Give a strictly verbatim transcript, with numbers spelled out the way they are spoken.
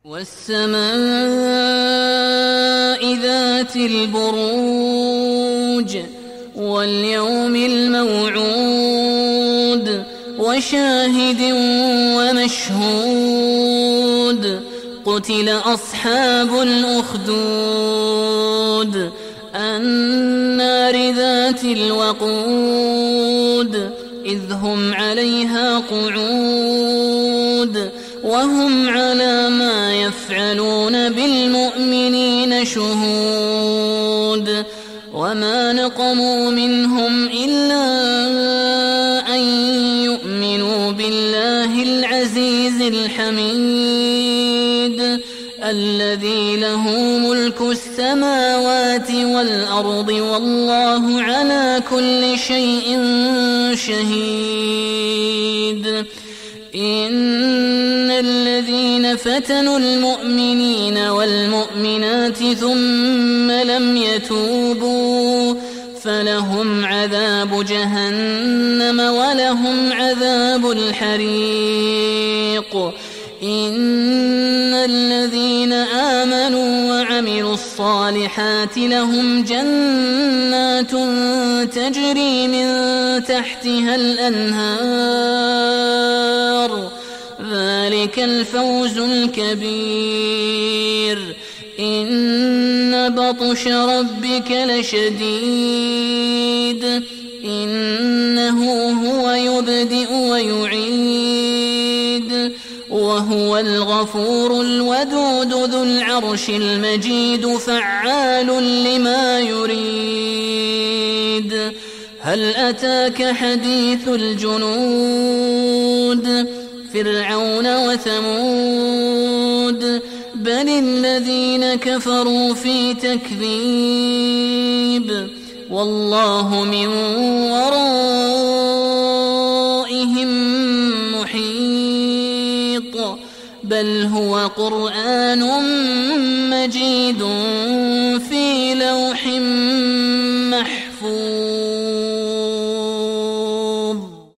والسماء ذات البروج واليوم الموعود وشاهد ومشهود قتل أصحاب الأخدود النار ذات الوقود إذ هم عليها قعود وهم على ما يفعلون بالمؤمنين شهود وما نقموا منهم إلا أن يؤمنوا بالله العزيز الحميد الذي له ملك السماوات والأرض والله على كل شيء شهيد. إن الذين فتنوا المؤمنين والمؤمنات ثم لم يتوبوا فلهم عذاب جهنم ولهم عذاب الحريق. إن الذين آمنوا وعملوا الصالحات لهم جنات تجري من تحتها الأنهار ذلك الفوز الكبير. إن بطش ربك لشديد إنه هو يبدئ ويعيد وهو الغفور الودود ذو العرش المجيد فعال لما يريد. هل أتاك حديث الجنود فرعون وثمود بل الذين كفروا في تكذيب والله من ورائهم محيط بل هو قرآن مجيد في لوح محفوظ.